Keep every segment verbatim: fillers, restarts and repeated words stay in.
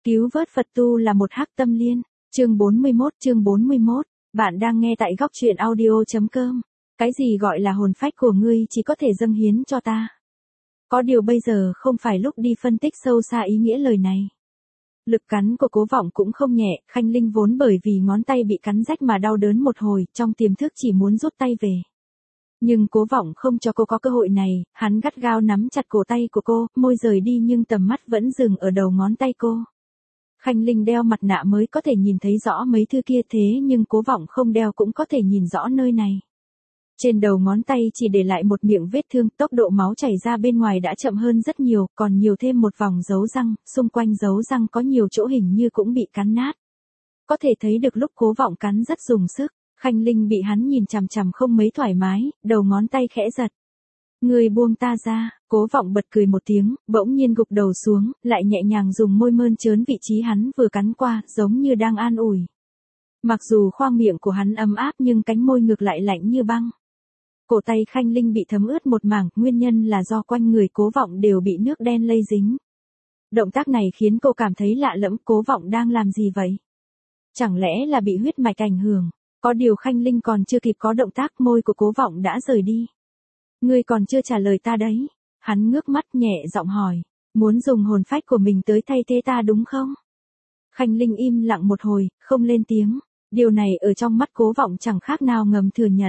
Cứu vớt Phật tu là một hắc tâm liên. Chương bốn mươi mốt, chương bốn mươi mốt. Bạn đang nghe tại góc truyện audio chấm com. Cái gì gọi là hồn phách của ngươi chỉ có thể dâng hiến cho ta. Có điều bây giờ không phải lúc đi phân tích sâu xa ý nghĩa lời này. Lực cắn của Cố Vọng cũng không nhẹ, Khanh Linh vốn bởi vì ngón tay bị cắn rách mà đau đớn một hồi, trong tiềm thức chỉ muốn rút tay về. Nhưng Cố Vọng không cho cô có cơ hội này, hắn gắt gao nắm chặt cổ tay của cô, môi rời đi nhưng tầm mắt vẫn dừng ở đầu ngón tay cô. Khanh Linh đeo mặt nạ mới có thể nhìn thấy rõ mấy thứ kia thế nhưng Cố Vọng không đeo cũng có thể nhìn rõ nơi này. Trên đầu ngón tay chỉ để lại một miệng vết thương, tốc độ máu chảy ra bên ngoài đã chậm hơn rất nhiều, còn nhiều thêm một vòng dấu răng, xung quanh dấu răng có nhiều chỗ hình như cũng bị cắn nát. Có thể thấy được lúc Cố Vọng cắn rất dùng sức, Khanh Linh bị hắn nhìn chằm chằm không mấy thoải mái, đầu ngón tay khẽ giật. Người buông ta ra, Cố Vọng bật cười một tiếng, bỗng nhiên gục đầu xuống, lại nhẹ nhàng dùng môi mơn trớn vị trí hắn vừa cắn qua, giống như đang an ủi. Mặc dù khoang miệng của hắn ấm áp nhưng cánh môi ngược lại lạnh như băng. Cổ tay Khanh Linh bị thấm ướt một mảng, nguyên nhân là do quanh người Cố Vọng đều bị nước đen lây dính. Động tác này khiến cô cảm thấy lạ lẫm, Cố Vọng đang làm gì vậy? Chẳng lẽ là bị huyết mạch ảnh hưởng? Có điều Khanh Linh còn chưa kịp có động tác, môi của Cố Vọng đã rời đi. Ngươi còn chưa trả lời ta đấy. Hắn ngước mắt nhẹ giọng hỏi, muốn dùng hồn phách của mình tới thay thế ta đúng không? Khanh Linh im lặng một hồi, không lên tiếng. Điều này ở trong mắt Cố Vọng chẳng khác nào ngầm thừa nhận.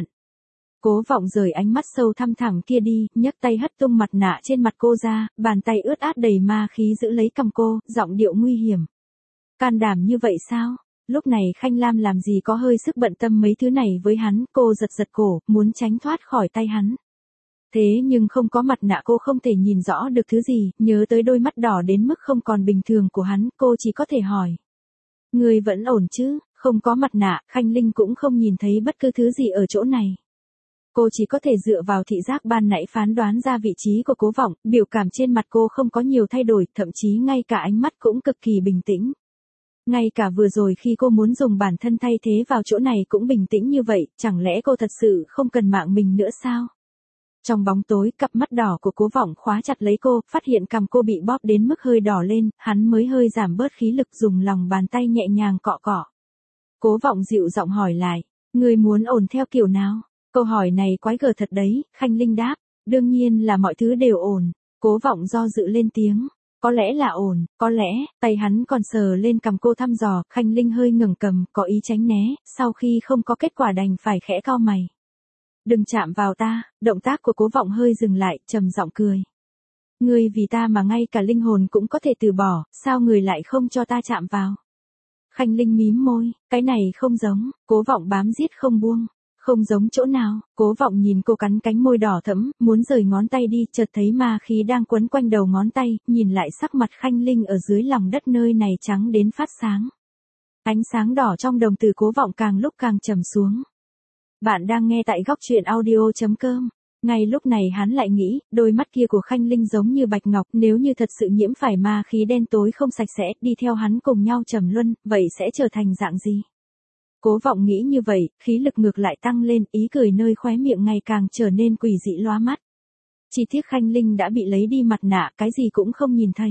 Cố Vọng rời ánh mắt sâu thăm thẳm kia đi, nhấc tay hất tung mặt nạ trên mặt cô ra, bàn tay ướt át đầy ma khí giữ lấy cằm cô, giọng điệu nguy hiểm. Can đảm như vậy sao? Lúc này Khanh Lam làm gì có hơi sức bận tâm mấy thứ này với hắn, cô giật giật cổ, muốn tránh thoát khỏi tay hắn. Thế nhưng không có mặt nạ cô không thể nhìn rõ được thứ gì, nhớ tới đôi mắt đỏ đến mức không còn bình thường của hắn, cô chỉ có thể hỏi. Người vẫn ổn chứ? Không có mặt nạ, Khanh Linh cũng không nhìn thấy bất cứ thứ gì ở chỗ này. Cô chỉ có thể dựa vào thị giác ban nãy phán đoán ra vị trí của Cố Vọng, biểu cảm trên mặt cô không có nhiều thay đổi, thậm chí ngay cả ánh mắt cũng cực kỳ bình tĩnh. Ngay cả vừa rồi khi cô muốn dùng bản thân thay thế vào chỗ này cũng bình tĩnh như vậy, chẳng lẽ cô thật sự không cần mạng mình nữa sao? Trong bóng tối, cặp mắt đỏ của Cố Vọng khóa chặt lấy cô, phát hiện cằm cô bị bóp đến mức hơi đỏ lên, hắn mới hơi giảm bớt khí lực dùng lòng bàn tay nhẹ nhàng cọ cọ. Cố Vọng dịu giọng hỏi lại, người muốn ổn theo kiểu nào? Câu hỏi này quái gở thật đấy, Khanh Linh đáp, đương nhiên là mọi thứ đều ổn. Cố Vọng do dự lên tiếng, có lẽ là ổn, có lẽ, tay hắn còn sờ lên cằm cô thăm dò, Khanh Linh hơi ngẩng cầm, có ý tránh né, sau khi không có kết quả đành phải khẽ cau mày. Đừng chạm vào ta, động tác của Cố Vọng hơi dừng lại, trầm giọng cười. Ngươi vì ta mà ngay cả linh hồn cũng có thể từ bỏ, sao người lại không cho ta chạm vào? Khanh Linh mím môi, cái này không giống, Cố Vọng bám giết không buông. Không giống chỗ nào? Cố Vọng nhìn cô cắn cánh môi đỏ thẫm, muốn rời ngón tay đi, chợt thấy ma khí đang quấn quanh đầu ngón tay, nhìn lại sắc mặt Khanh Linh ở dưới lòng đất nơi này trắng đến phát sáng. Ánh sáng đỏ trong đồng tử Cố Vọng càng lúc càng trầm xuống. Bạn đang nghe tại góc truyện audio chấm com. Ngay lúc này hắn lại nghĩ, đôi mắt kia của Khanh Linh giống như bạch ngọc, nếu như thật sự nhiễm phải ma khí đen tối không sạch sẽ, đi theo hắn cùng nhau trầm luân, vậy sẽ trở thành dạng gì? Cố Vọng nghĩ như vậy, khí lực ngược lại tăng lên, ý cười nơi khóe miệng ngày càng trở nên quỷ dị lóa mắt. Chỉ tiếc Khanh Linh đã bị lấy đi mặt nạ, cái gì cũng không nhìn thấy.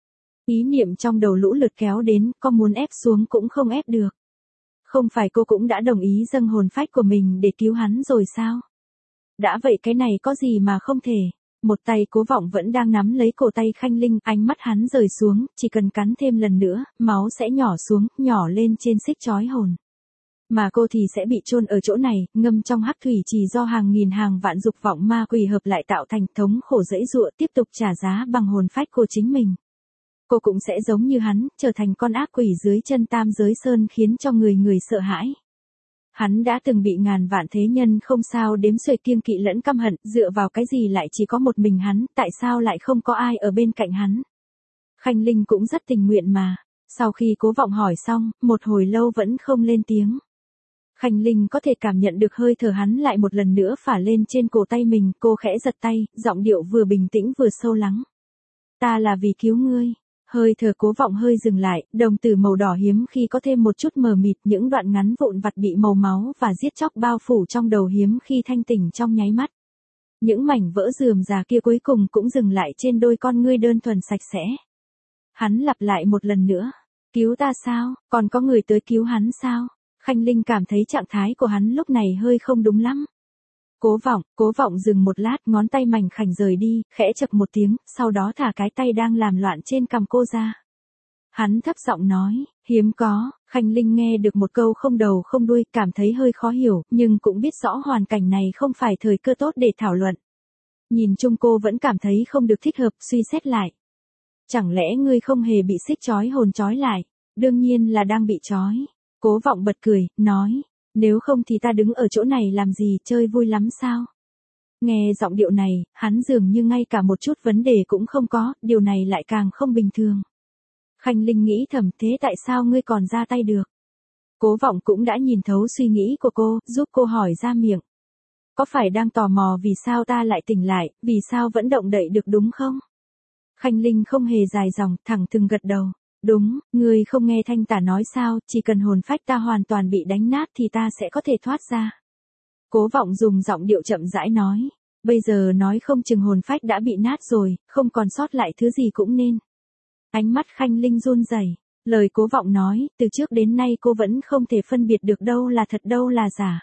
Ý niệm trong đầu lũ lượt kéo đến, có muốn ép xuống cũng không ép được. Không phải cô cũng đã đồng ý dâng hồn phách của mình để cứu hắn rồi sao? Đã vậy cái này có gì mà không thể. Một tay Cố Vọng vẫn đang nắm lấy cổ tay Khanh Linh, ánh mắt hắn rời xuống, chỉ cần cắn thêm lần nữa, máu sẽ nhỏ xuống, nhỏ lên trên xích trói hồn. Mà cô thì sẽ bị chôn ở chỗ này, ngâm trong hắc thủy trì do hàng nghìn hàng vạn dục vọng ma quỷ hợp lại tạo thành, thống khổ dẫy dụa tiếp tục trả giá bằng hồn phách của chính mình. Cô cũng sẽ giống như hắn, trở thành con ác quỷ dưới chân tam giới sơn khiến cho người người sợ hãi. Hắn đã từng bị ngàn vạn thế nhân không sao đếm xuể kiêng kỵ lẫn căm hận, dựa vào cái gì lại chỉ có một mình hắn, tại sao lại không có ai ở bên cạnh hắn? Khanh Linh cũng rất tình nguyện mà. Sau khi Cố Vọng hỏi xong, một hồi lâu vẫn không lên tiếng. Khanh Linh có thể cảm nhận được hơi thở hắn lại một lần nữa phả lên trên cổ tay mình, cô khẽ giật tay, giọng điệu vừa bình tĩnh vừa sâu lắng. Ta là vì cứu ngươi. Hơi thở Cố Vọng hơi dừng lại, đồng tử màu đỏ hiếm khi có thêm một chút mờ mịt, những đoạn ngắn vụn vặt bị màu máu và giết chóc bao phủ trong đầu hiếm khi thanh tỉnh trong nháy mắt. Những mảnh vỡ rườm rà kia cuối cùng cũng dừng lại trên đôi con ngươi đơn thuần sạch sẽ. Hắn lặp lại một lần nữa. Cứu ta sao, còn có người tới cứu hắn sao? Khanh Linh cảm thấy trạng thái của hắn lúc này hơi không đúng lắm. Cố Vọng, Cố Vọng dừng một lát, ngón tay mảnh khảnh rời đi, khẽ chậc một tiếng, sau đó thả cái tay đang làm loạn trên cằm cô ra. Hắn thấp giọng nói, hiếm có. Khanh Linh nghe được một câu không đầu không đuôi, cảm thấy hơi khó hiểu, nhưng cũng biết rõ hoàn cảnh này không phải thời cơ tốt để thảo luận. Nhìn chung cô vẫn cảm thấy không được thích hợp, suy xét lại. Chẳng lẽ ngươi không hề bị xích trói hồn trói lại? Đương nhiên là đang bị trói. Cố Vọng bật cười, nói, nếu không thì ta đứng ở chỗ này làm gì, chơi vui lắm sao? Nghe giọng điệu này, hắn dường như ngay cả một chút vấn đề cũng không có, điều này lại càng không bình thường. Khanh Linh nghĩ thầm, thế tại sao ngươi còn ra tay được? Cố Vọng cũng đã nhìn thấu suy nghĩ của cô, giúp cô hỏi ra miệng. Có phải đang tò mò vì sao ta lại tỉnh lại, vì sao vẫn động đậy được đúng không? Khanh Linh không hề dài dòng, thẳng thừng gật đầu. Đúng, ngươi không nghe Thanh Tả nói sao, chỉ cần hồn phách ta hoàn toàn bị đánh nát thì ta sẽ có thể thoát ra. Cố Vọng dùng giọng điệu chậm rãi nói. Bây giờ nói không chừng hồn phách đã bị nát rồi, không còn sót lại thứ gì cũng nên. Ánh mắt Khanh Linh run rẩy. Lời Cố Vọng nói, từ trước đến nay cô vẫn không thể phân biệt được đâu là thật đâu là giả.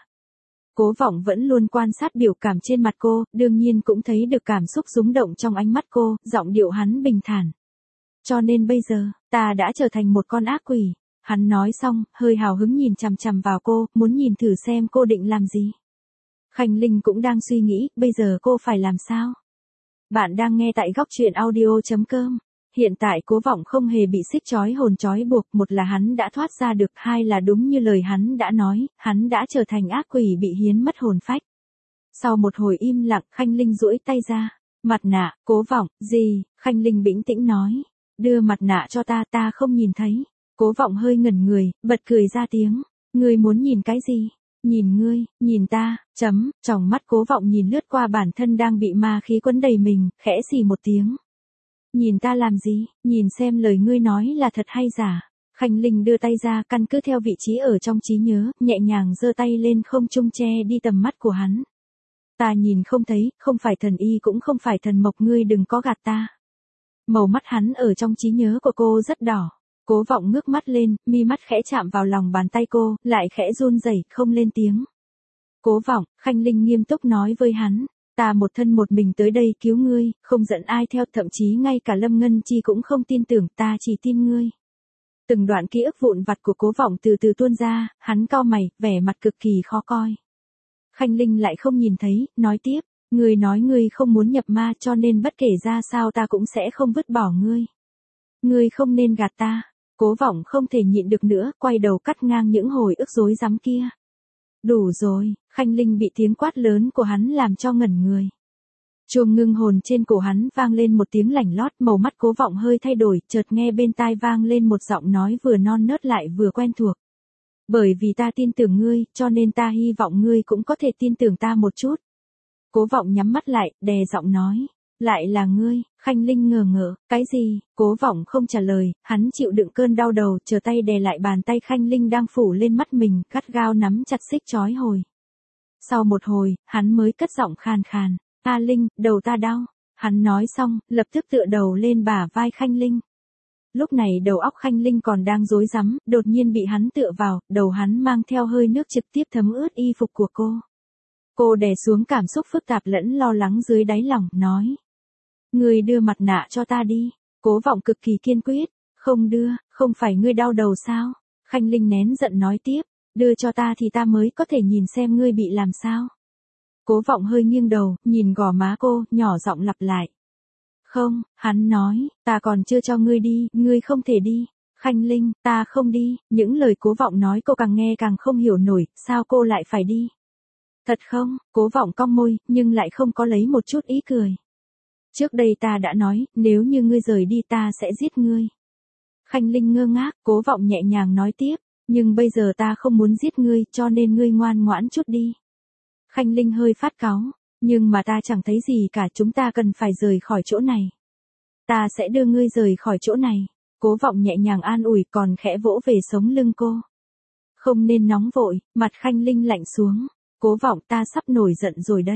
Cố Vọng vẫn luôn quan sát biểu cảm trên mặt cô, đương nhiên cũng thấy được cảm xúc rúng động trong ánh mắt cô, giọng điệu hắn bình thản. Cho nên bây giờ, ta đã trở thành một con ác quỷ. Hắn nói xong, hơi hào hứng nhìn chằm chằm vào cô, muốn nhìn thử xem cô định làm gì. Khanh Linh cũng đang suy nghĩ, bây giờ cô phải làm sao? Bạn đang nghe tại góc truyện audio chấm com. Hiện tại Cố Vọng không hề bị xích trói hồn trói buộc, một là hắn đã thoát ra được, hai là đúng như lời hắn đã nói, hắn đã trở thành ác quỷ bị hiến mất hồn phách. Sau một hồi im lặng, Khanh Linh duỗi tay ra. Mặt nạ, Cố Vọng, gì? Khanh Linh bình tĩnh nói. Đưa mặt nạ cho ta, ta không nhìn thấy. Cố Vọng hơi ngẩn người, bật cười ra tiếng. Ngươi muốn nhìn cái gì? Nhìn ngươi, nhìn ta, chấm, tròng mắt Cố Vọng nhìn lướt qua bản thân đang bị ma khí quấn đầy mình, khẽ xì một tiếng. Nhìn ta làm gì, nhìn xem lời ngươi nói là thật hay giả. Khanh Linh đưa tay ra, căn cứ theo vị trí ở trong trí nhớ, nhẹ nhàng giơ tay lên không trung che đi tầm mắt của hắn. Ta nhìn không thấy, không phải thần y cũng không phải thần mộc, ngươi đừng có gạt ta. Màu mắt hắn ở trong trí nhớ của cô rất đỏ. Cố Vọng ngước mắt lên, mi mắt khẽ chạm vào lòng bàn tay cô, lại khẽ run rẩy, không lên tiếng. Cố Vọng, Khanh Linh nghiêm túc nói với hắn. Ta một thân một mình tới đây cứu ngươi, không dẫn ai theo, thậm chí ngay cả Lâm Ngân Chi cũng không tin tưởng, ta chỉ tin ngươi. Từng đoạn ký ức vụn vặt của Cố Vọng từ từ tuôn ra, hắn cau mày, vẻ mặt cực kỳ khó coi. Khanh Linh lại không nhìn thấy, nói tiếp, ngươi nói ngươi không muốn nhập ma cho nên bất kể ra sao ta cũng sẽ không vứt bỏ ngươi. Ngươi không nên gạt ta. Cố Vọng không thể nhịn được nữa, quay đầu cắt ngang những hồi ức rối rắm kia. Đủ rồi, Khanh Linh bị tiếng quát lớn của hắn làm cho ngẩn người. Chuông ngưng hồn trên cổ hắn vang lên một tiếng lảnh lót, màu mắt Cố Vọng hơi thay đổi, chợt nghe bên tai vang lên một giọng nói vừa non nớt lại vừa quen thuộc. Bởi vì ta tin tưởng ngươi, cho nên ta hy vọng ngươi cũng có thể tin tưởng ta một chút. Cố Vọng nhắm mắt lại, đè giọng nói. Lại là ngươi? Khanh Linh ngờ ngợ, cái gì? Cố Vọng không trả lời, hắn chịu đựng cơn đau đầu, chờ tay đè lại bàn tay Khanh Linh đang phủ lên mắt mình, gắt gao nắm chặt xích trói hồi. Sau một hồi, hắn mới cất giọng khàn khàn, "A Linh, đầu ta đau." Hắn nói xong, lập tức tựa đầu lên bả vai Khanh Linh. Lúc này đầu óc Khanh Linh còn đang rối rắm, đột nhiên bị hắn tựa vào, đầu hắn mang theo hơi nước trực tiếp thấm ướt y phục của cô. Cô đè xuống cảm xúc phức tạp lẫn lo lắng dưới đáy lòng, nói. Ngươi đưa mặt nạ cho ta đi. Cố Vọng cực kỳ kiên quyết. Không đưa, không phải ngươi đau đầu sao? Khanh Linh nén giận nói tiếp. Đưa cho ta thì ta mới có thể nhìn xem ngươi bị làm sao. Cố Vọng hơi nghiêng đầu, nhìn gò má cô, nhỏ giọng lặp lại. Không, hắn nói, ta còn chưa cho ngươi đi, ngươi không thể đi. Khanh Linh, ta không đi. Những lời Cố Vọng nói cô càng nghe càng không hiểu nổi, sao cô lại phải đi? Thật không? Cố Vọng cong môi, nhưng lại không có lấy một chút ý cười. Trước đây ta đã nói, nếu như ngươi rời đi ta sẽ giết ngươi. Khanh Linh ngơ ngác, Cố Vọng nhẹ nhàng nói tiếp, nhưng bây giờ ta không muốn giết ngươi, cho nên ngươi ngoan ngoãn chút đi. Khanh Linh hơi phát cáu, nhưng mà ta chẳng thấy gì cả, chúng ta cần phải rời khỏi chỗ này. Ta sẽ đưa ngươi rời khỏi chỗ này. Cố Vọng nhẹ nhàng an ủi, còn khẽ vỗ về sống lưng cô. Không nên nóng vội. Mặt Khanh Linh lạnh xuống. Cố Vọng, ta sắp nổi giận rồi đấy.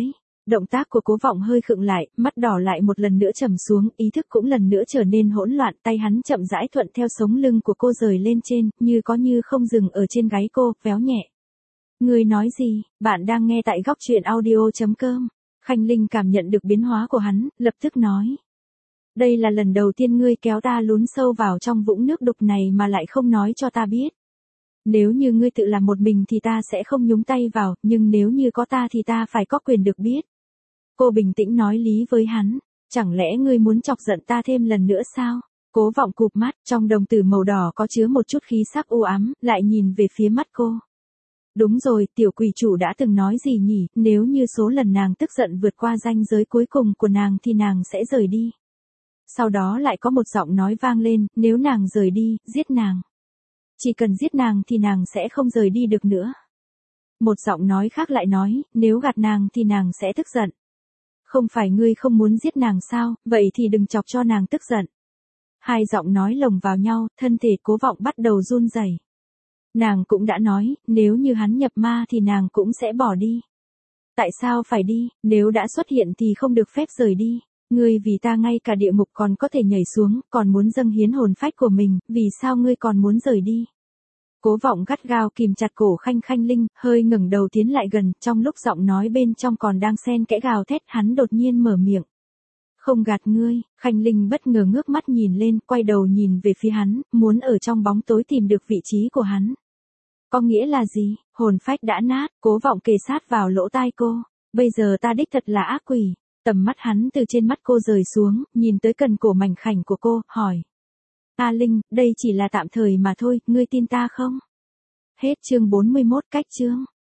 Động tác của Cố Vọng hơi khựng lại, mắt đỏ lại một lần nữa trầm xuống, ý thức cũng lần nữa trở nên hỗn loạn, tay hắn chậm rãi thuận theo sống lưng của cô rời lên trên, như có như không dừng ở trên gáy cô, véo nhẹ. Ngươi nói gì? Bạn đang nghe tại góc truyện audio chấm com. Khanh Linh cảm nhận được biến hóa của hắn, lập tức nói. Đây là lần đầu tiên ngươi kéo ta lún sâu vào trong vũng nước đục này mà lại không nói cho ta biết. Nếu như ngươi tự làm một mình thì ta sẽ không nhúng tay vào, nhưng nếu như có ta thì ta phải có quyền được biết. Cô bình tĩnh nói lý với hắn, chẳng lẽ ngươi muốn chọc giận ta thêm lần nữa sao? Cố Vọng cụp mắt, trong đồng tử màu đỏ có chứa một chút khí sắc u ám, lại nhìn về phía mắt cô. Đúng rồi, tiểu quỷ chủ đã từng nói gì nhỉ, nếu như số lần nàng tức giận vượt qua ranh giới cuối cùng của nàng thì nàng sẽ rời đi. Sau đó lại có một giọng nói vang lên, nếu nàng rời đi, giết nàng. Chỉ cần giết nàng thì nàng sẽ không rời đi được nữa. Một giọng nói khác lại nói, nếu gạt nàng thì nàng sẽ tức giận. Không phải ngươi không muốn giết nàng sao, vậy thì đừng chọc cho nàng tức giận. Hai giọng nói lồng vào nhau, thân thể Cố Vọng bắt đầu run rẩy. Nàng cũng đã nói, nếu như hắn nhập ma thì nàng cũng sẽ bỏ đi. Tại sao phải đi, nếu đã xuất hiện thì không được phép rời đi. Ngươi vì ta ngay cả địa ngục còn có thể nhảy xuống, còn muốn dâng hiến hồn phách của mình, vì sao ngươi còn muốn rời đi? Cố Vọng gắt gao kìm chặt cổ Khanh Khanh Linh, hơi ngẩng đầu tiến lại gần, trong lúc giọng nói bên trong còn đang xen kẽ gào thét, hắn đột nhiên mở miệng. Không gạt ngươi, Khanh Linh bất ngờ ngước mắt nhìn lên, quay đầu nhìn về phía hắn, muốn ở trong bóng tối tìm được vị trí của hắn. Có nghĩa là gì? Hồn phách đã nát, Cố Vọng kề sát vào lỗ tai cô. Bây giờ ta đích thật là ác quỷ. Tầm mắt hắn từ trên mắt cô rời xuống, nhìn tới cần cổ mảnh khảnh của cô, hỏi. A Linh, đây chỉ là tạm thời mà thôi, ngươi tin ta không? Hết chương bốn mươi mốt cách chương.